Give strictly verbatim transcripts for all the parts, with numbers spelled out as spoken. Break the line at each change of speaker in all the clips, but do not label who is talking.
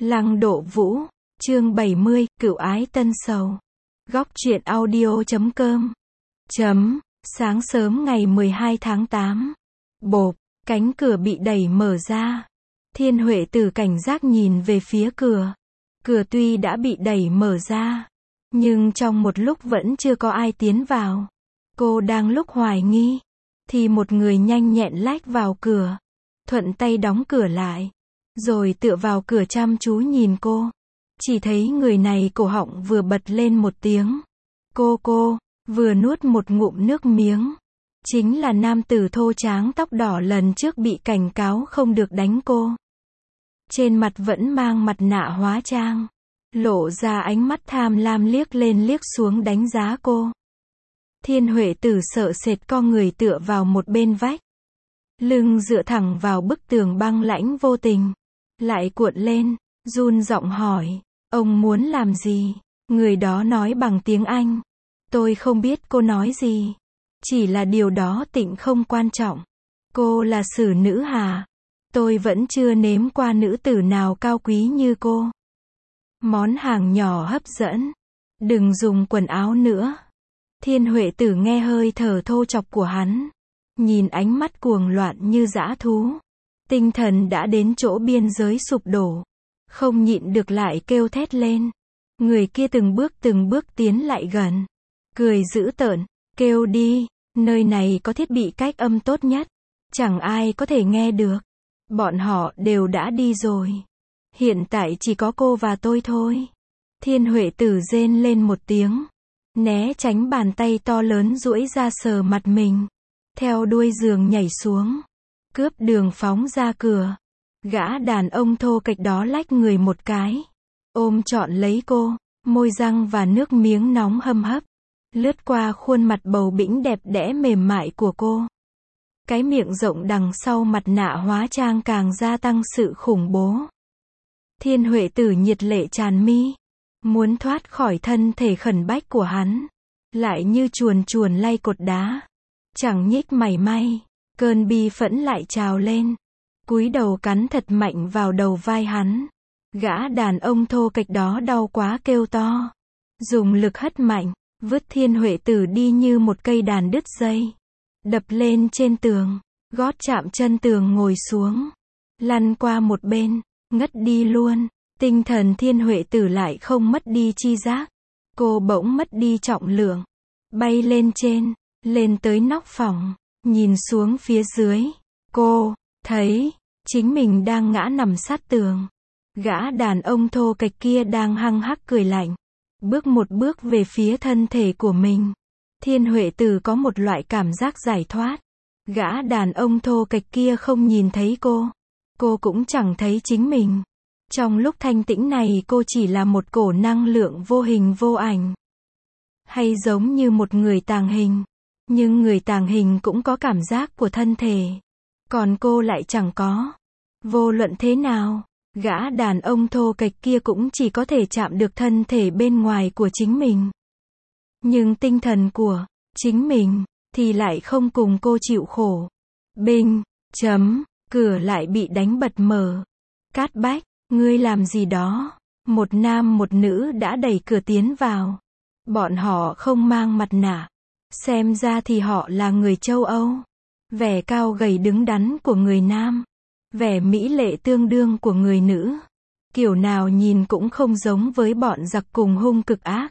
Lăng Độ Vũ, chương bảy mươi, Cựu ái tân sầu. Góc truyện audio chấm com. Chấm, sáng sớm ngày mười hai tháng tám. Bộp, cánh cửa bị đẩy mở ra. Thiên Huệ Tử cảnh giác nhìn về phía cửa. Cửa tuy đã bị đẩy mở ra, nhưng trong một lúc vẫn chưa có ai tiến vào. Cô đang lúc hoài nghi, thì một người nhanh nhẹn lách vào cửa, thuận tay đóng cửa lại, rồi tựa vào cửa chăm chú nhìn cô. Chỉ thấy người này cổ họng vừa bật lên một tiếng cô cô, vừa nuốt một ngụm nước miếng. Chính là nam tử thô tráng tóc đỏ lần trước bị cảnh cáo không được đánh cô. Trên mặt vẫn mang mặt nạ hóa trang, lộ ra ánh mắt tham lam liếc lên liếc xuống đánh giá cô. Thiên Huệ Tử sợ sệt co người tựa vào một bên vách, lưng dựa thẳng vào bức tường băng lãnh vô tình, lại cuộn lên, run giọng hỏi, ông muốn làm gì? Người đó nói bằng tiếng Anh. Tôi không biết cô nói gì, chỉ là điều đó tịnh không quan trọng. Cô là xử nữ hà, tôi vẫn chưa nếm qua nữ tử nào cao quý như cô. Món hàng nhỏ hấp dẫn, đừng dùng quần áo nữa. Thiên Huệ Tử nghe hơi thở thô chọc của hắn, nhìn ánh mắt cuồng loạn như dã thú, tinh thần đã đến chỗ biên giới sụp đổ, không nhịn được lại kêu thét lên. Người kia từng bước từng bước tiến lại gần, cười dữ tợn, kêu đi, nơi này có thiết bị cách âm tốt nhất, chẳng ai có thể nghe được. Bọn họ đều đã đi rồi, hiện tại chỉ có cô và tôi thôi. Thiên Huệ Tử rên lên một tiếng, né tránh bàn tay to lớn duỗi ra sờ mặt mình, theo đuôi giường nhảy xuống, cướp đường phóng ra cửa. Gã đàn ông thô kệch đó lách người một cái, ôm trọn lấy cô, môi răng và nước miếng nóng hâm hấp, lướt qua khuôn mặt bầu bĩnh đẹp đẽ mềm mại của cô. Cái miệng rộng đằng sau mặt nạ hóa trang càng gia tăng sự khủng bố. Thiên Huệ Tử nhiệt lệ tràn mi, muốn thoát khỏi thân thể khẩn bách của hắn, lại như chuồn chuồn lay cột đá, chẳng nhích mảy may. Cơn bi phẫn lại trào lên, cúi đầu cắn thật mạnh vào đầu vai hắn. Gã đàn ông thô kệch đó đau quá kêu to, dùng lực hất mạnh, vứt Thiên Huệ Tử đi như một cây đàn đứt dây, đập lên trên tường, gót chạm chân tường ngồi xuống, lăn qua một bên, ngất đi luôn. Tinh thần Thiên Huệ Tử lại không mất đi chi giác, cô bỗng mất đi trọng lượng, bay lên trên, lên tới nóc phòng, nhìn xuống phía dưới, cô thấy chính mình đang ngã nằm sát tường. Gã đàn ông thô kệch kia đang hăng hắc cười lạnh, bước một bước về phía thân thể của mình. Thiên Huệ Tử có một loại cảm giác giải thoát. Gã đàn ông thô kệch kia không nhìn thấy cô, cô cũng chẳng thấy chính mình. Trong lúc thanh tĩnh này cô chỉ là một cổ năng lượng vô hình vô ảnh, hay giống như một người tàng hình. Nhưng người tàng hình cũng có cảm giác của thân thể, còn cô lại chẳng có. Vô luận thế nào, gã đàn ông thô kệch kia cũng chỉ có thể chạm được thân thể bên ngoài của chính mình. Nhưng tinh thần của chính mình thì lại không cùng cô chịu khổ. Binh, chấm, cửa lại bị đánh bật mở. Cát Bách, ngươi làm gì đó? Một nam một nữ đã đẩy cửa tiến vào. Bọn họ không mang mặt nạ, xem ra thì họ là người châu Âu. Vẻ cao gầy đứng đắn của người nam, vẻ mỹ lệ tương đương của người nữ, kiểu nào nhìn cũng không giống với bọn giặc cùng hung cực ác.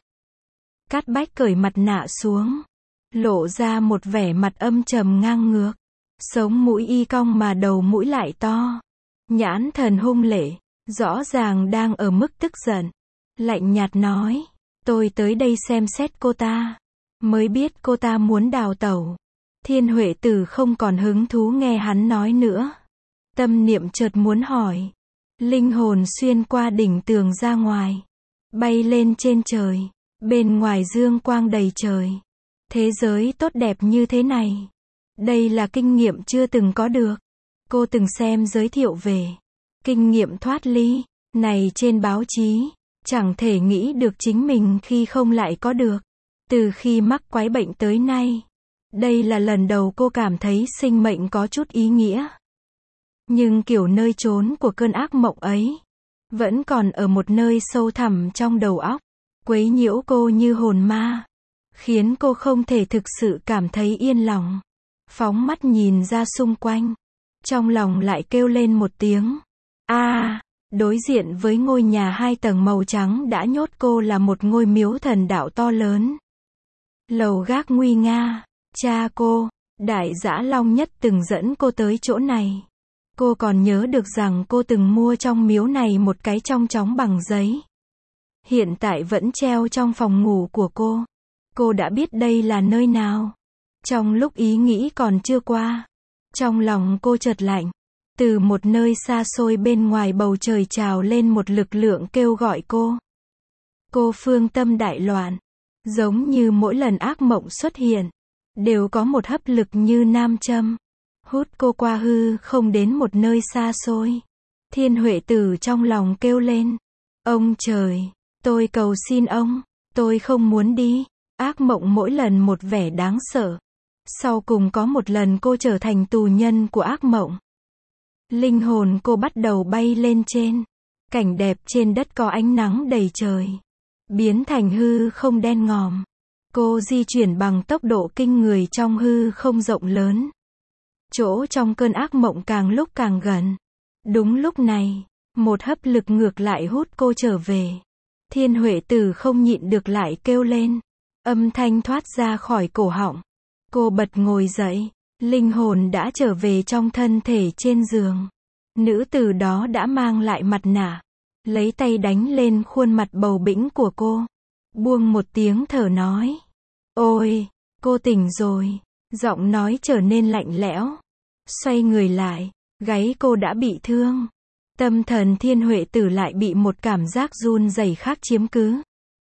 Cát Bách cởi mặt nạ xuống, lộ ra một vẻ mặt âm trầm ngang ngược, sống mũi y cong mà đầu mũi lại to, nhãn thần hung lệ, rõ ràng đang ở mức tức giận. Lạnh nhạt nói, tôi tới đây xem xét cô ta, mới biết cô ta muốn đào tẩu. Thiên Huệ Tử không còn hứng thú nghe hắn nói nữa. Tâm niệm chợt muốn hỏi. Linh hồn xuyên qua đỉnh tường ra ngoài, bay lên trên trời. Bên ngoài dương quang đầy trời, thế giới tốt đẹp như thế này, đây là kinh nghiệm chưa từng có được. Cô từng xem giới thiệu về kinh nghiệm thoát ly này trên báo chí, chẳng thể nghĩ được chính mình khi không lại có được. Từ khi mắc quái bệnh tới nay, đây là lần đầu cô cảm thấy sinh mệnh có chút ý nghĩa. Nhưng kiểu nơi trốn của cơn ác mộng ấy, vẫn còn ở một nơi sâu thẳm trong đầu óc, quấy nhiễu cô như hồn ma, khiến cô không thể thực sự cảm thấy yên lòng. Phóng mắt nhìn ra xung quanh, trong lòng lại kêu lên một tiếng. A, à, đối diện với ngôi nhà hai tầng màu trắng đã nhốt cô là một ngôi miếu thần đạo to lớn. Lầu gác nguy nga, cha cô, Đại Dã Long Nhất từng dẫn cô tới chỗ này. Cô còn nhớ được rằng cô từng mua trong miếu này một cái chong chóng bằng giấy. Hiện tại vẫn treo trong phòng ngủ của cô. Cô đã biết đây là nơi nào. Trong lúc ý nghĩ còn chưa qua, trong lòng cô chợt lạnh. Từ một nơi xa xôi bên ngoài bầu trời trào lên một lực lượng kêu gọi cô. Cô phương tâm đại loạn. Giống như mỗi lần ác mộng xuất hiện, đều có một hấp lực như nam châm, hút cô qua hư không đến một nơi xa xôi. Thiên Huệ Tử trong lòng kêu lên. Ông trời, tôi cầu xin ông, tôi không muốn đi. Ác mộng mỗi lần một vẻ đáng sợ. Sau cùng có một lần cô trở thành tù nhân của ác mộng. Linh hồn cô bắt đầu bay lên trên. Cảnh đẹp trên đất có ánh nắng đầy trời, biến thành hư không đen ngòm. Cô di chuyển bằng tốc độ kinh người trong hư không rộng lớn. Chỗ trong cơn ác mộng càng lúc càng gần. Đúng lúc này, một hấp lực ngược lại hút cô trở về. Thiên Huệ Tử không nhịn được lại kêu lên. Âm thanh thoát ra khỏi cổ họng. Cô bật ngồi dậy. Linh hồn đã trở về trong thân thể trên giường. Nữ tử đó đã mang lại mặt nạ, lấy tay đánh lên khuôn mặt bầu bĩnh của cô. Buông một tiếng thở nói. Ôi, cô tỉnh rồi. Giọng nói trở nên lạnh lẽo. Xoay người lại, gáy cô đã bị thương. Tâm thần Thiên Huệ Tử lại bị một cảm giác run rẩy khác chiếm cứ.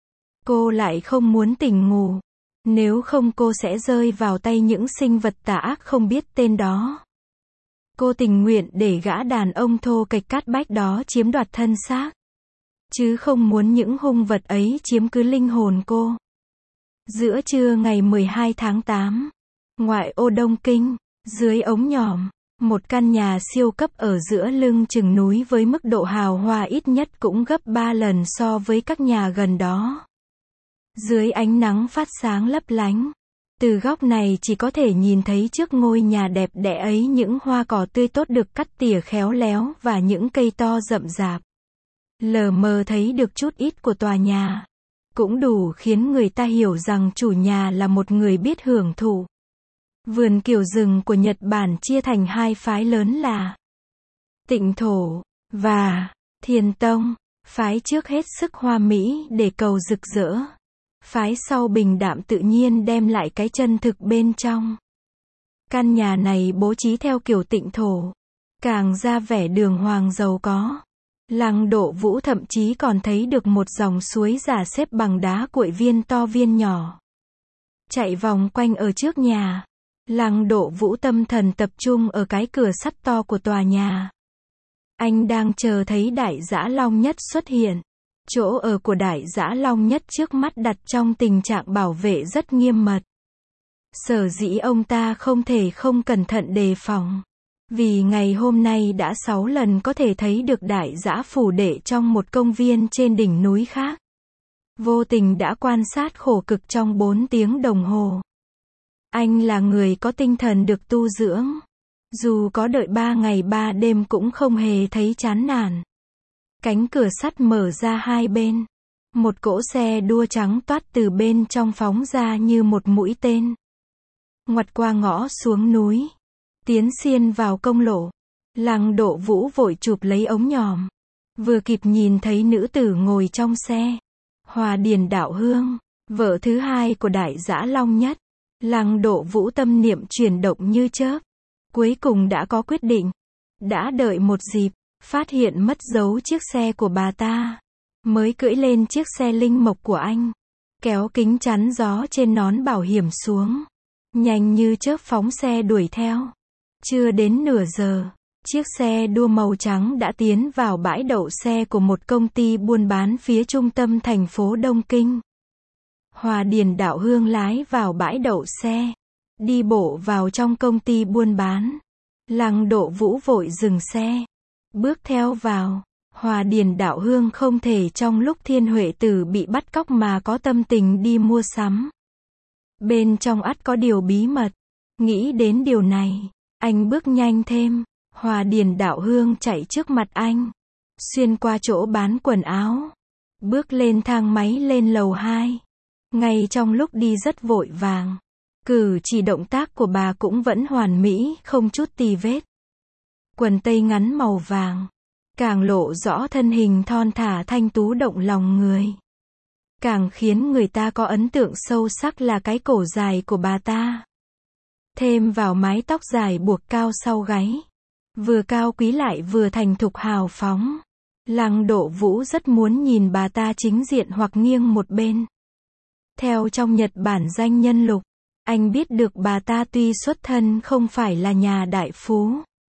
Cô lại không muốn tỉnh ngủ. Nếu không cô sẽ rơi vào tay những sinh vật tà ác không biết tên đó. Cô tình nguyện để gã đàn ông thô kệch cát bách đó chiếm đoạt thân xác, chứ không muốn những hung vật ấy chiếm cứ linh hồn cô. Giữa trưa ngày mười hai tháng tám, ngoại ô Đông Kinh, dưới ống nhòm, một căn nhà siêu cấp ở giữa lưng chừng núi với mức độ hào hoa ít nhất cũng gấp ba lần so với các nhà gần đó. Dưới ánh nắng phát sáng lấp lánh, từ góc này chỉ có thể nhìn thấy trước ngôi nhà đẹp đẽ ấy những hoa cỏ tươi tốt được cắt tỉa khéo léo và những cây to rậm rạp. Lờ mờ thấy được chút ít của tòa nhà, cũng đủ khiến người ta hiểu rằng chủ nhà là một người biết hưởng thụ. Vườn kiểu rừng của Nhật Bản chia thành hai phái lớn là Tịnh Thổ và Thiền Tông. Phái trước hết sức hoa mỹ để cầu rực rỡ. Phái sau bình đạm tự nhiên đem lại cái chân thực bên trong. Căn nhà này bố trí theo kiểu Tịnh Thổ, càng ra vẻ đường hoàng giàu có. Lăng Độ Vũ thậm chí còn thấy được một dòng suối giả xếp bằng đá cuội viên to viên nhỏ, chạy vòng quanh ở trước nhà. Lăng Độ Vũ tâm thần tập trung ở cái cửa sắt to của tòa nhà. Anh đang chờ thấy Đại Dã Long Nhất xuất hiện. Chỗ ở của Đại Dã Long Nhất trước mắt đặt trong tình trạng bảo vệ rất nghiêm mật. Sở dĩ ông ta không thể không cẩn thận đề phòng. Vì ngày hôm nay đã sáu lần có thể thấy được Đại Dã phủ đệ trong một công viên trên đỉnh núi khác. Vô tình đã quan sát khổ cực trong bốn tiếng đồng hồ. Anh là người có tinh thần được tu dưỡng. Dù có đợi ba ngày ba đêm cũng không hề thấy chán nản. Cánh cửa sắt mở ra hai bên. Một cỗ xe đua trắng toát từ bên trong phóng ra như một mũi tên. Ngoặt qua ngõ xuống núi. Tiến xiên vào công lộ. Lăng Độ Vũ vội chụp lấy ống nhòm. Vừa kịp nhìn thấy nữ tử ngồi trong xe. Hòa Điền Đạo Hương, vợ thứ hai của Đại Dã Long Nhất. Lăng Độ Vũ tâm niệm chuyển động như chớp. Cuối cùng đã có quyết định. Đã đợi một dịp, phát hiện mất dấu chiếc xe của bà ta, mới cưỡi lên chiếc xe linh mộc của anh, kéo kính chắn gió trên nón bảo hiểm xuống, nhanh như chớp phóng xe đuổi theo. Chưa đến nửa giờ, chiếc xe đua màu trắng đã tiến vào bãi đậu xe của một công ty buôn bán phía trung tâm thành phố Đông Kinh. Hòa Điền Đạo Hương lái vào bãi đậu xe, đi bộ vào trong công ty buôn bán. Lăng Độ Vũ vội dừng xe, bước theo vào. Hòa Điền Đạo Hương không thể trong lúc Thiên Huệ Tử bị bắt cóc mà có tâm tình đi mua sắm. Bên trong ắt có điều bí mật. Nghĩ đến điều này, anh bước nhanh thêm. Hòa Điền Đạo Hương chạy trước mặt anh, xuyên qua chỗ bán quần áo, bước lên thang máy lên lầu hai. Ngay trong lúc đi rất vội vàng, cử chỉ động tác của bà cũng vẫn hoàn mỹ, không chút tì vết. Quần tây ngắn màu vàng, càng lộ rõ thân hình thon thả thanh tú động lòng người. Càng khiến người ta có ấn tượng sâu sắc là cái cổ dài của bà ta. Thêm vào mái tóc dài buộc cao sau gáy, vừa cao quý lại vừa thành thục hào phóng. Lăng Độ Vũ rất muốn nhìn bà ta chính diện hoặc nghiêng một bên. Theo trong Nhật Bản danh nhân lục, anh biết được bà ta tuy xuất thân không phải là nhà đại phú,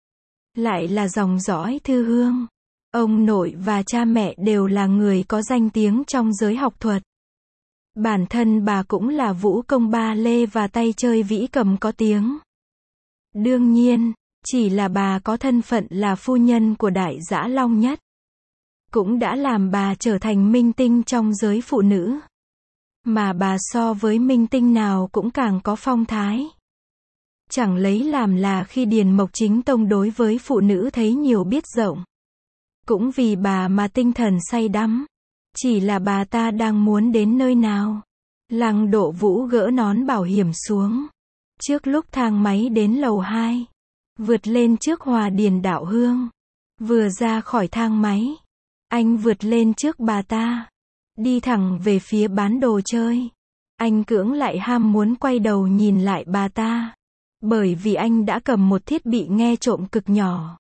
lại là dòng dõi thư hương. Ông nội và cha mẹ đều là người có danh tiếng trong giới học thuật. Bản thân bà cũng là vũ công ba lê và tay chơi vĩ cầm có tiếng. Đương nhiên, chỉ là bà có thân phận là phu nhân của Đại Dã Long Nhất, cũng đã làm bà trở thành minh tinh trong giới phụ nữ. Mà bà so với minh tinh nào cũng càng có phong thái. Chẳng lấy làm là khi Điền Mộc Chính Tông đối với phụ nữ thấy nhiều biết rộng. Cũng vì bà mà tinh thần say đắm. Chỉ là bà ta đang muốn đến nơi nào. Lăng Độ Vũ gỡ nón bảo hiểm xuống. Trước lúc thang máy đến lầu hai, vượt lên trước Hòa Điền Đạo Hương. Vừa ra khỏi thang máy, anh vượt lên trước bà ta, đi thẳng về phía bán đồ chơi. Anh cưỡng lại ham muốn quay đầu nhìn lại bà ta, bởi vì anh đã cầm một thiết bị nghe trộm cực nhỏ,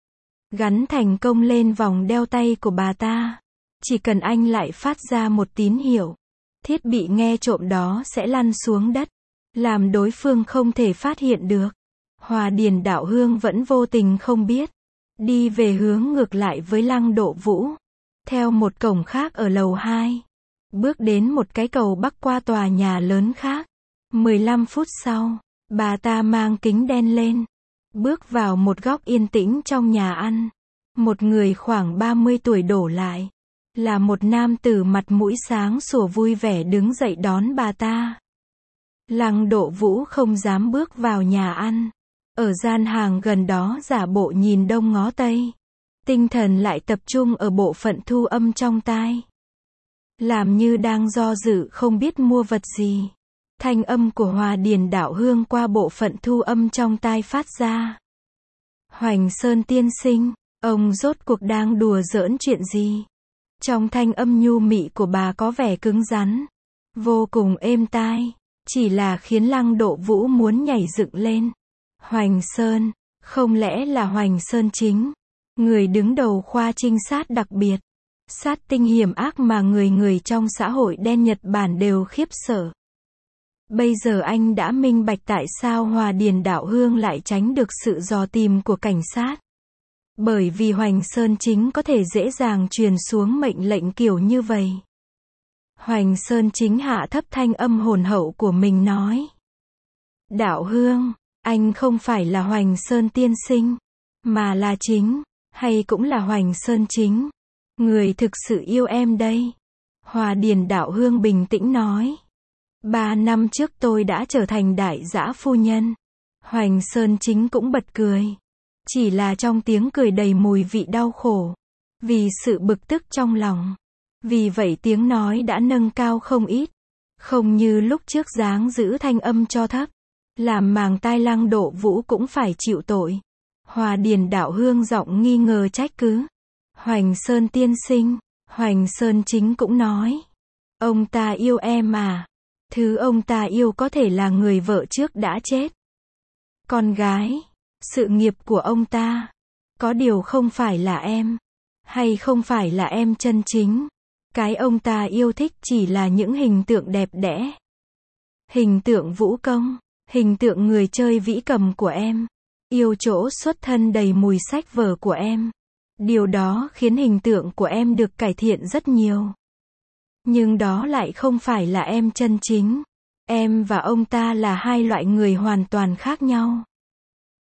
gắn thành công lên vòng đeo tay của bà ta. Chỉ cần anh lại phát ra một tín hiệu, thiết bị nghe trộm đó sẽ lăn xuống đất, làm đối phương không thể phát hiện được. Hòa Điền Đạo Hương vẫn vô tình không biết, đi về hướng ngược lại với Lăng Độ Vũ, theo một cổng khác ở lầu hai, bước đến một cái cầu bắc qua tòa nhà lớn khác. mười lăm phút sau, bà ta mang kính đen lên, bước vào một góc yên tĩnh trong nhà ăn. Một người khoảng ba mươi tuổi đổ lại, là một nam tử mặt mũi sáng sủa vui vẻ đứng dậy đón bà ta. Lăng Độ Vũ không dám bước vào nhà ăn, ở gian hàng gần đó giả bộ nhìn đông ngó tây, tinh thần lại tập trung ở bộ phận thu âm trong tai, làm như đang do dự không biết mua vật gì. Thanh âm của Hòa Điền Đạo Hương qua bộ phận thu âm trong tai phát ra. Hoành Sơn tiên sinh, ông rốt cuộc đang đùa giỡn chuyện gì? Trong thanh âm nhu mị của bà có vẻ cứng rắn, vô cùng êm tai, chỉ là khiến Lăng Độ Vũ muốn nhảy dựng lên. Hoành Sơn, không lẽ là Hoành Sơn Chính, người đứng đầu khoa trinh sát đặc biệt, sát tinh hiểm ác mà người người trong xã hội đen Nhật Bản đều khiếp sợ. Bây giờ anh đã minh bạch tại sao Hòa Điền Đạo Hương lại tránh được sự dò tìm của cảnh sát. Bởi vì Hoành Sơn Chính có thể dễ dàng truyền xuống mệnh lệnh kiểu như vậy. Hoành Sơn Chính hạ thấp thanh âm hồn hậu của mình nói: Đạo Hương, anh không phải là Hoành Sơn tiên sinh, mà là Chính, hay cũng là Hoành Sơn Chính, người thực sự yêu em đây. Hòa Điền Đạo Hương bình tĩnh nói: Ba năm trước tôi đã trở thành đại dã phu nhân. Hoành Sơn Chính cũng bật cười. Chỉ là trong tiếng cười đầy mùi vị đau khổ, vì sự bực tức trong lòng. Vì vậy tiếng nói đã nâng cao không ít, không như lúc trước dáng giữ thanh âm cho thấp, làm màng tai Lăng Độ Vũ cũng phải chịu tội. Hòa Điền Đạo Hương giọng nghi ngờ trách cứ: Hoành Sơn tiên sinh. Hoành Sơn Chính cũng nói: Ông ta yêu em à? Thứ ông ta yêu có thể là người vợ trước đã chết, con gái, sự nghiệp của ông ta. Có điều không phải là em, hay không phải là em chân chính. Cái ông ta yêu thích chỉ là những hình tượng đẹp đẽ, hình tượng vũ công, hình tượng người chơi vĩ cầm của em, yêu chỗ xuất thân đầy mùi sách vở của em. Điều đó khiến hình tượng của em được cải thiện rất nhiều. Nhưng đó lại không phải là em chân chính. Em và ông ta là hai loại người hoàn toàn khác nhau.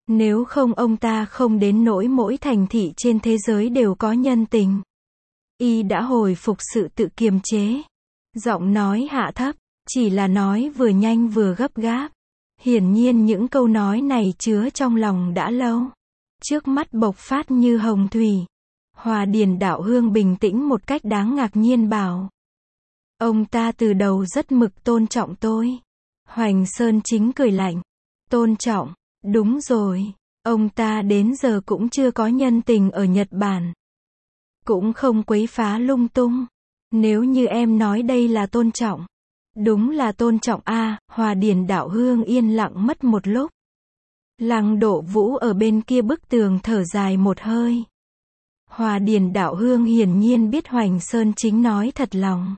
Nếu không ông ta không đến nỗi mỗi thành thị trên thế giới đều có nhân tình. Y đã hồi phục sự tự kiềm chế. Giọng nói hạ thấp, chỉ là nói vừa nhanh vừa gấp gáp. Hiển nhiên những câu nói này chứa trong lòng đã lâu. Trước mắt bộc phát như hồng thủy. Hòa Điền Đạo Hương bình tĩnh một cách đáng ngạc nhiên bảo. Ông ta từ đầu rất mực tôn trọng tôi. Hoành Sơn Chính cười lạnh. Tôn trọng, đúng rồi. Ông ta đến giờ cũng chưa có nhân tình ở Nhật Bản. Cũng không quấy phá lung tung. Nếu như em nói đây là tôn trọng. Đúng là tôn trọng a. À, Hòa Điền Đạo Hương yên lặng mất một lúc. Lăng Độ Vũ ở bên kia bức tường thở dài một hơi. Hòa Điền Đạo Hương hiển nhiên biết Hoành Sơn Chính nói thật lòng.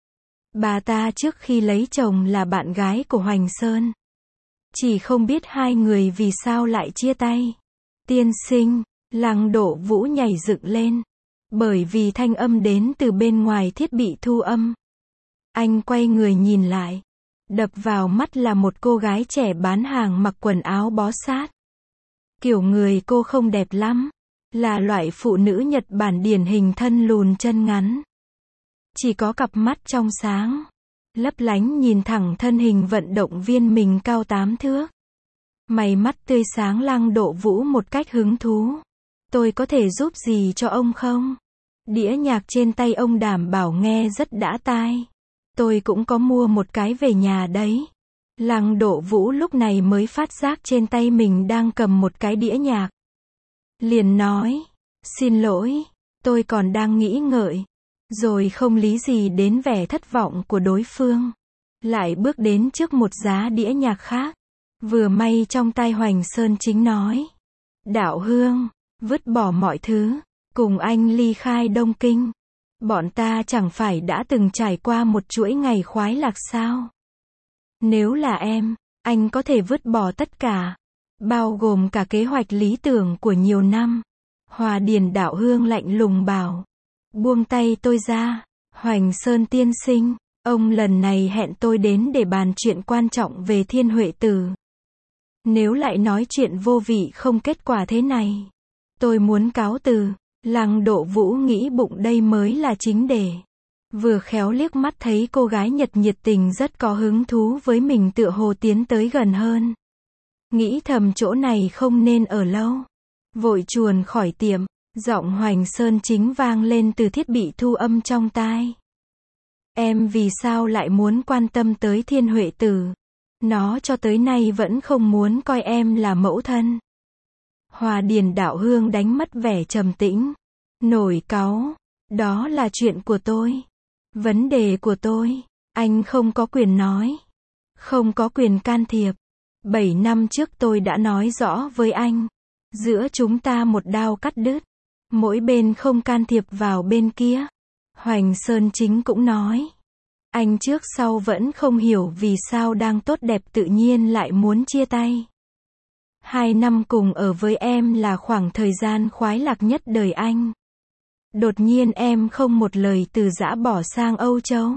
Bà ta trước khi lấy chồng là bạn gái của Hoành Sơn. Chỉ không biết hai người vì sao lại chia tay. Tiên sinh, Lăng Độ Vũ nhảy dựng lên. Bởi vì thanh âm đến từ bên ngoài thiết bị thu âm. Anh quay người nhìn lại. Đập vào mắt là một cô gái trẻ bán hàng mặc quần áo bó sát. Kiểu người cô không đẹp lắm. Là loại phụ nữ Nhật Bản điển hình thân lùn chân ngắn. Chỉ có cặp mắt trong sáng. Lấp lánh nhìn thẳng thân hình vận động viên mình cao tám thước. Mày mắt tươi sáng Lăng Độ Vũ một cách hứng thú. Tôi có thể giúp gì cho ông không? Đĩa nhạc trên tay ông đảm bảo nghe rất đã tai. Tôi cũng có mua một cái về nhà đấy. Lăng Độ Vũ lúc này mới phát giác trên tay mình đang cầm một cái đĩa nhạc. Liền nói, xin lỗi, tôi còn đang nghĩ ngợi. Rồi không lý gì đến vẻ thất vọng của đối phương. Lại bước đến trước một giá đĩa nhạc khác. Vừa may trong tay Hoành Sơn Chính nói. Đạo Hương, vứt bỏ mọi thứ, cùng anh ly khai Đông Kinh. Bọn ta chẳng phải đã từng trải qua một chuỗi ngày khoái lạc sao? Nếu là em, anh có thể vứt bỏ tất cả. Bao gồm cả kế hoạch lý tưởng của nhiều năm. Hòa Điền Đạo Hương lạnh lùng bảo. Buông tay tôi ra. Hoành Sơn tiên sinh, ông lần này hẹn tôi đến để bàn chuyện quan trọng về Thiên Huệ Tử. Nếu lại nói chuyện vô vị không kết quả thế này, tôi muốn cáo từ. Lăng Độ Vũ nghĩ bụng đây mới là chính đề. Vừa khéo liếc mắt thấy cô gái Nhật nhiệt tình rất có hứng thú với mình tựa hồ tiến tới gần hơn. Nghĩ thầm chỗ này không nên ở lâu. Vội chuồn khỏi tiệm, giọng Hoành Sơn Chính vang lên từ thiết bị thu âm trong tai. Em vì sao lại muốn quan tâm tới Thiên Huệ Tử? Nó cho tới nay vẫn không muốn coi em là mẫu thân. Hòa Điền Đạo Hương đánh mất vẻ trầm tĩnh. Nổi cáu. Đó là chuyện của tôi. Vấn đề của tôi. Anh không có quyền nói. Không có quyền can thiệp. Bảy năm trước tôi đã nói rõ với anh. Giữa chúng ta một đao cắt đứt. Mỗi bên không can thiệp vào bên kia. Hoành Sơn Chính cũng nói. Anh trước sau vẫn không hiểu vì sao đang tốt đẹp tự nhiên lại muốn chia tay. Hai năm cùng ở với em là khoảng thời gian khoái lạc nhất đời anh. Đột nhiên em không một lời từ giã bỏ sang Âu Châu.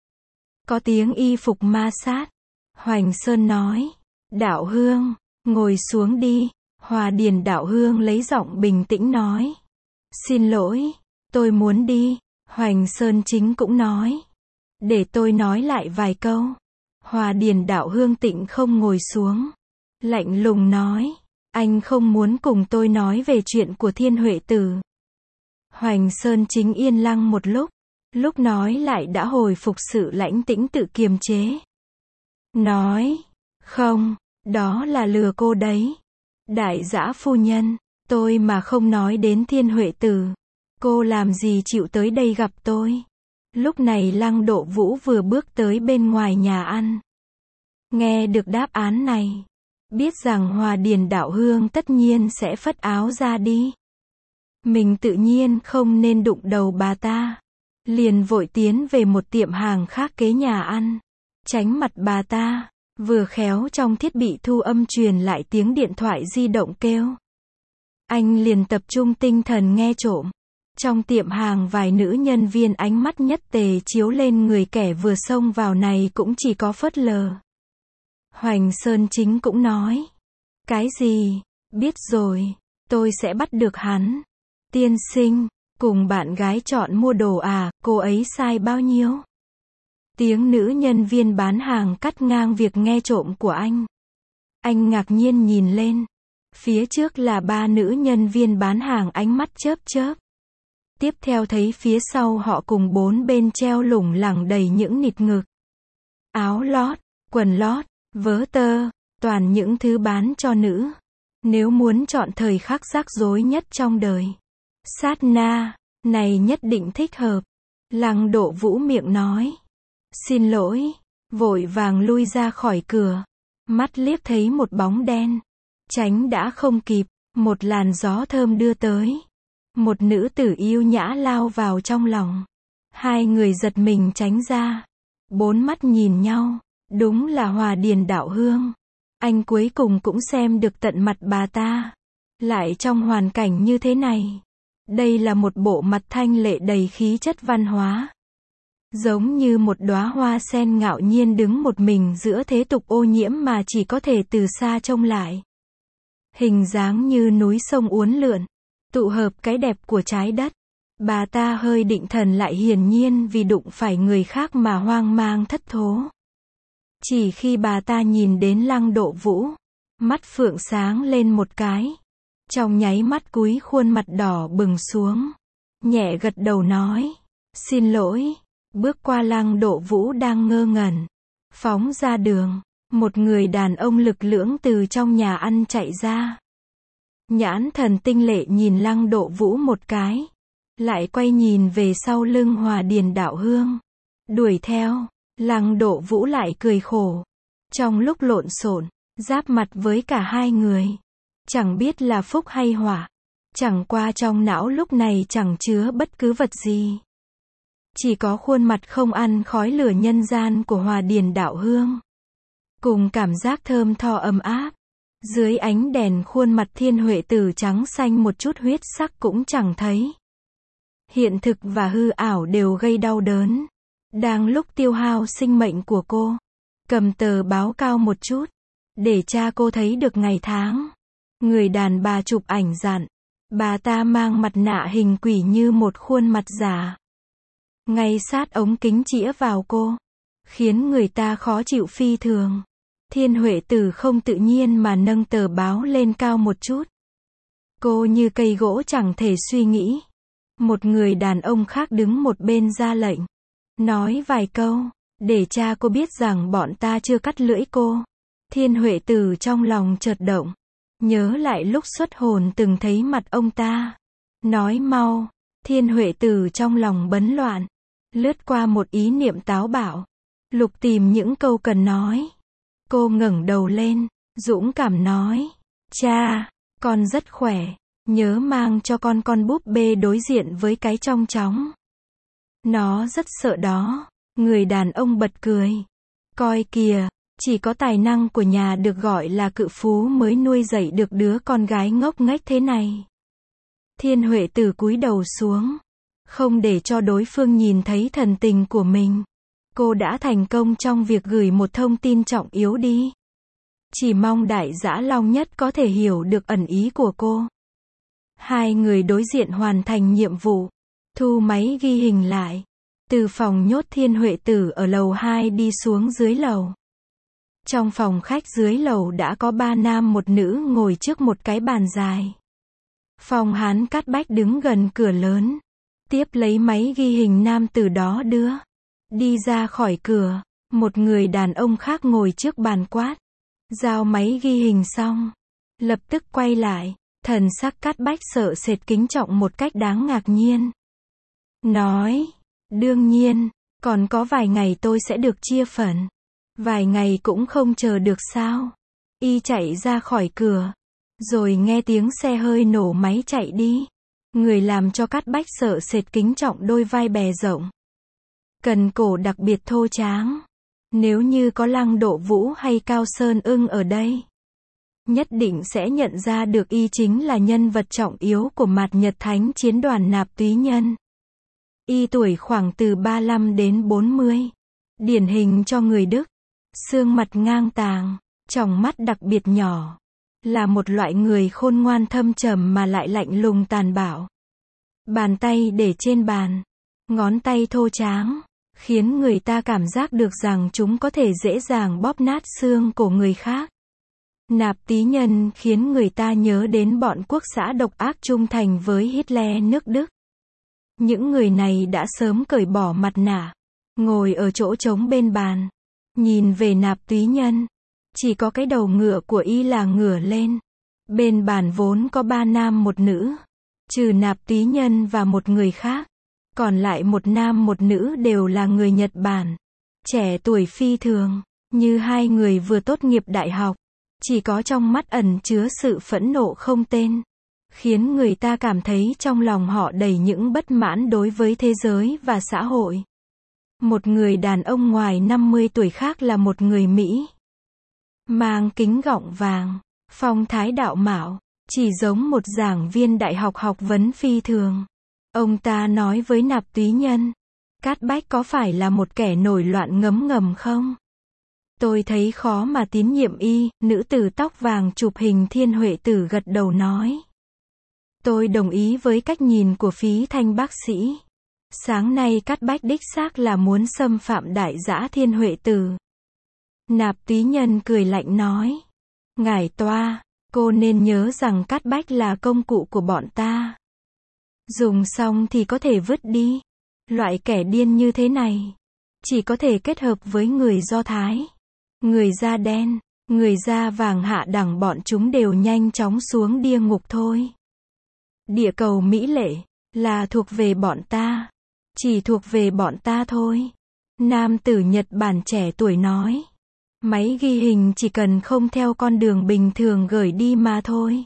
Có tiếng y phục ma sát. Hoành Sơn nói. Đạo Hương, ngồi xuống đi. Hòa Điền Đạo Hương lấy giọng bình tĩnh nói. Xin lỗi, tôi muốn đi. Hoành Sơn Chính cũng nói. Để tôi nói lại vài câu. Hòa Điền Đạo Hương tịnh không ngồi xuống. Lạnh lùng nói. Anh không muốn cùng tôi nói về chuyện của Thiên Huệ Tử. Hoành Sơn Chính yên lặng một lúc. Lúc nói lại đã hồi phục sự lãnh tĩnh tự kiềm chế. Nói. Không, đó là lừa cô đấy. Đại dã phu nhân, tôi mà không nói đến Thiên Huệ Tử. Cô làm gì chịu tới đây gặp tôi? Lúc này Lăng Độ Vũ vừa bước tới bên ngoài nhà ăn. Nghe được đáp án này. Biết rằng Hòa Điền Đạo Hương tất nhiên sẽ phất áo ra đi. Mình tự nhiên không nên đụng đầu bà ta. Liền vội tiến về một tiệm hàng khác kế nhà ăn. Tránh mặt bà ta. Vừa khéo trong thiết bị thu âm truyền lại tiếng điện thoại di động kêu. Anh liền tập trung tinh thần nghe trộm. Trong tiệm hàng vài nữ nhân viên ánh mắt nhất tề chiếu lên người kẻ vừa xông vào này cũng chỉ có phớt lờ. Hoành Sơn Chính cũng nói. Cái gì? Biết rồi, tôi sẽ bắt được hắn. Tiên sinh, cùng bạn gái chọn mua đồ à, cô ấy sai bao nhiêu? Tiếng nữ nhân viên bán hàng cắt ngang việc nghe trộm của anh. Anh ngạc nhiên nhìn lên. Phía trước là ba nữ nhân viên bán hàng ánh mắt chớp chớp. Tiếp theo thấy phía sau họ cùng bốn bên treo lủng lẳng đầy những nịt ngực. Áo lót, quần lót, vớ tơ, toàn những thứ bán cho nữ. Nếu muốn chọn thời khắc rắc rối nhất trong đời, sát na, này nhất định thích hợp. Lăng Độ Vũ miệng nói. Xin lỗi, vội vàng lui ra khỏi cửa. Mắt liếc thấy một bóng đen. Tránh đã không kịp, một làn gió thơm đưa tới. Một nữ tử yêu nhã lao vào trong lòng. Hai người giật mình tránh ra. Bốn mắt nhìn nhau, đúng là Hòa Điền Đạo Hương. Anh cuối cùng cũng xem được tận mặt bà ta. Lại trong hoàn cảnh như thế này. Đây là một bộ mặt thanh lệ đầy khí chất văn hóa. Giống như một đóa hoa sen ngạo nhiên đứng một mình giữa thế tục ô nhiễm mà chỉ có thể từ xa trông lại. Hình dáng như núi sông uốn lượn, tụ hợp cái đẹp của trái đất. Bà ta hơi định thần lại hiển nhiên vì đụng phải người khác mà hoang mang thất thố. Chỉ khi bà ta nhìn đến Lăng Độ Vũ, mắt phượng sáng lên một cái. Trong nháy mắt cúi khuôn mặt đỏ bừng xuống. Nhẹ gật đầu nói. Xin lỗi. Bước qua Lăng Độ Vũ đang ngơ ngẩn. Phóng ra đường. Một người đàn ông lực lưỡng từ trong nhà ăn chạy ra. Nhãn thần tinh lệ nhìn Lăng Độ Vũ một cái. Lại quay nhìn về sau lưng Hòa Điền Đạo Hương. Đuổi theo. Lăng Độ Vũ lại cười khổ. Trong lúc lộn xộn, giáp mặt với cả hai người. Chẳng biết là phúc hay họa. Chẳng qua trong não lúc này chẳng chứa bất cứ vật gì. Chỉ có khuôn mặt không ăn khói lửa nhân gian của Hòa Điền Đạo Hương. Cùng cảm giác thơm tho ấm áp. Dưới ánh đèn khuôn mặt Thiên Huệ Tử trắng xanh một chút huyết sắc cũng chẳng thấy. Hiện thực và hư ảo đều gây đau đớn. Đang lúc tiêu hao sinh mệnh của cô. Cầm tờ báo cao một chút. Để cha cô thấy được ngày tháng. Người đàn bà chụp ảnh dặn. Bà ta mang mặt nạ hình quỷ như một khuôn mặt giả. Ngay sát ống kính chĩa vào cô. Khiến người ta khó chịu phi thường. Thiên Huệ Tử không tự nhiên mà nâng tờ báo lên cao một chút. Cô như cây gỗ chẳng thể suy nghĩ. Một người đàn ông khác đứng một bên ra lệnh. Nói vài câu. Để cha cô biết rằng bọn ta chưa cắt lưỡi cô. Thiên Huệ Tử trong lòng chợt động. Nhớ lại lúc xuất hồn từng thấy mặt ông ta. Nói mau. Thiên Huệ Tử trong lòng bấn loạn. Lướt qua một ý niệm táo bạo. Lục tìm những câu cần nói. Cô ngẩng đầu lên. Dũng cảm nói. Cha, con rất khỏe. Nhớ mang cho con con búp bê đối diện với cái trong chóng. Nó rất sợ đó. Người đàn ông bật cười. Coi kìa. Chỉ có tài năng của nhà được gọi là cự phú mới nuôi dạy được đứa con gái ngốc nghếch thế này. Thiên Huệ Tử cúi đầu xuống. Không để cho đối phương nhìn thấy thần tình của mình. Cô đã thành công trong việc gửi một thông tin trọng yếu đi. Chỉ mong Đại Dã Long Nhất có thể hiểu được ẩn ý của cô. Hai người đối diện hoàn thành nhiệm vụ. Thu máy ghi hình lại. Từ phòng nhốt Thiên Huệ Tử ở lầu hai đi xuống dưới lầu. Trong phòng khách dưới lầu đã có ba nam một nữ ngồi trước một cái bàn dài. Phong Hán Cát Bách đứng gần cửa lớn. Tiếp lấy máy ghi hình nam từ đó đưa. Đi ra khỏi cửa. Một người đàn ông khác ngồi trước bàn quát. Giao máy ghi hình xong. Lập tức quay lại. Thần sắc Cát Bách sợ sệt kính trọng một cách đáng ngạc nhiên. Nói. Đương nhiên. Còn có vài ngày tôi sẽ được chia phần. Vài ngày cũng không chờ được sao. Y chạy ra khỏi cửa. Rồi nghe tiếng xe hơi nổ máy chạy đi. Người làm cho Cát Bách sợ sệt kính trọng đôi vai bè rộng. Cần cổ đặc biệt thô tráng. Nếu như có Lăng Độ Vũ hay Cao Sơn Ưng ở đây. Nhất định sẽ nhận ra được y chính là nhân vật trọng yếu của Mạt Nhật Thánh Chiến Đoàn Nạp Túy Nhân. Y tuổi khoảng từ ba mươi lăm đến bốn mươi. Điển hình cho người Đức. Xương mặt ngang tàng. Tròng mắt đặc biệt nhỏ. là một loại người khôn ngoan thâm trầm mà lại lạnh lùng tàn bạo. Bàn tay để trên bàn, ngón tay thô tráng, khiến người ta cảm giác được rằng chúng có thể dễ dàng bóp nát xương cổ người khác. Nạp Tý Nhân khiến người ta nhớ đến bọn quốc xã độc ác trung thành với Hitler nước Đức. Những người này đã sớm cởi bỏ mặt nạ, ngồi ở chỗ trống bên bàn, nhìn về Nạp Tý Nhân. Chỉ có cái đầu ngựa của y là ngửa lên. Bên bàn vốn có ba nam một nữ, trừ Nạp Tý Nhân và một người khác, còn lại một nam một nữ đều là người Nhật Bản, trẻ tuổi phi thường, như hai người vừa tốt nghiệp đại học. Chỉ có trong mắt ẩn chứa sự phẫn nộ không tên, khiến người ta cảm thấy trong lòng họ đầy những bất mãn đối với thế giới và xã hội. Một người đàn ông ngoài năm mươi tuổi khác là một người Mỹ, mang kính gọng vàng, phong thái đạo mạo, chỉ giống một giảng viên đại học học vấn phi thường. Ông ta nói với Nạp Tý Nhân, Cát Bách có phải là một kẻ nổi loạn ngấm ngầm không? Tôi thấy khó mà tín nhiệm y. Nữ tử tóc vàng chụp hình Thiên Huệ Tử gật đầu nói. Tôi đồng ý với cách nhìn của Phí Thanh bác sĩ. Sáng nay Cát Bách đích xác là muốn xâm phạm đại dã Thiên Huệ Tử. Nạp Tý Nhân cười lạnh nói. Ngài Toa, cô nên nhớ rằng Cát Bách là công cụ của bọn ta. Dùng xong thì có thể vứt đi. Loại kẻ điên như thế này, chỉ có thể kết hợp với người Do Thái, người da đen, người da vàng hạ đẳng, bọn chúng đều nhanh chóng xuống địa ngục thôi. Địa cầu mỹ lệ, là thuộc về bọn ta. Chỉ thuộc về bọn ta thôi. Nam tử Nhật Bản trẻ tuổi nói. Máy ghi hình chỉ cần không theo con đường bình thường gửi đi mà thôi.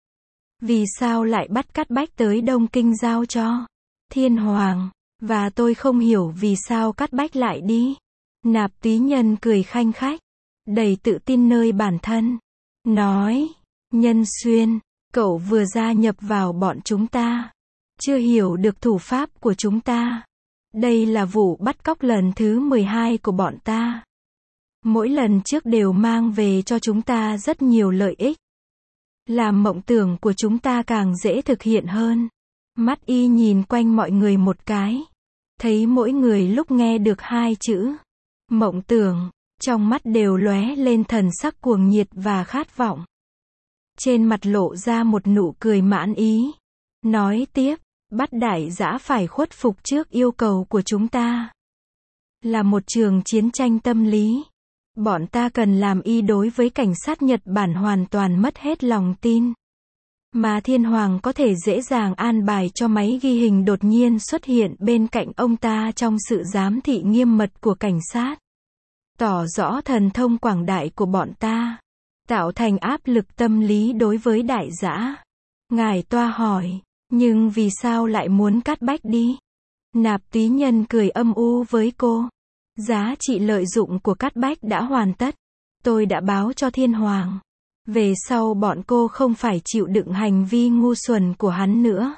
Vì sao lại bắt Cát Bách tới Đông Kinh giao cho Thiên Hoàng? Và tôi không hiểu vì sao Cát Bách lại đi. Nạp Tý Nhân cười khanh khách, đầy tự tin nơi bản thân. Nói, Nhân Xuyên, cậu vừa gia nhập vào bọn chúng ta, chưa hiểu được thủ pháp của chúng ta. Đây là vụ bắt cóc lần thứ mười hai của bọn ta. Mỗi lần trước đều mang về cho chúng ta rất nhiều lợi ích, làm mộng tưởng của chúng ta càng dễ thực hiện hơn. Mắt y nhìn quanh mọi người một cái, thấy mỗi người lúc nghe được hai chữ mộng tưởng, trong mắt đều lóe lên thần sắc cuồng nhiệt và khát vọng. Trên mặt lộ ra một nụ cười mãn ý. Nói tiếp, bắt đại dã phải khuất phục trước yêu cầu của chúng ta. Là một trường chiến tranh tâm lý. Bọn ta cần làm y đối với cảnh sát Nhật Bản hoàn toàn mất hết lòng tin. Mà Thiên Hoàng có thể dễ dàng an bài cho máy ghi hình đột nhiên xuất hiện bên cạnh ông ta trong sự giám thị nghiêm mật của cảnh sát. Tỏ rõ thần thông quảng đại của bọn ta. Tạo thành áp lực tâm lý đối với đại dã. Ngài Toa hỏi, nhưng vì sao lại muốn Cát Bách đi? Nạp Tý Nhân cười âm u với cô. Giá trị lợi dụng của Cát Bách đã hoàn tất. Tôi đã báo cho Thiên Hoàng. Về sau bọn cô không phải chịu đựng hành vi ngu xuẩn của hắn nữa.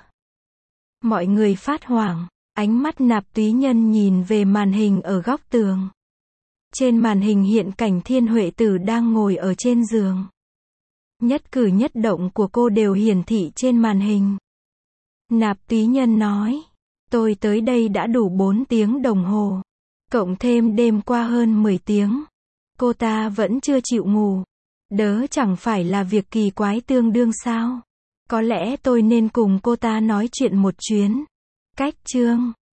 Mọi người phát hoảng, ánh mắt Nạp Tý Nhân nhìn về màn hình ở góc tường. Trên màn hình hiện cảnh Thiên Huệ Tử đang ngồi ở trên giường. Nhất cử nhất động của cô đều hiển thị trên màn hình. Nạp Tý Nhân nói, tôi tới đây đã đủ bốn tiếng đồng hồ. Cộng thêm đêm qua hơn mười tiếng. Cô ta vẫn chưa chịu ngủ. Đớ chẳng phải là việc kỳ quái tương đương sao? Có lẽ tôi nên cùng cô ta nói chuyện một chuyến. Cách chương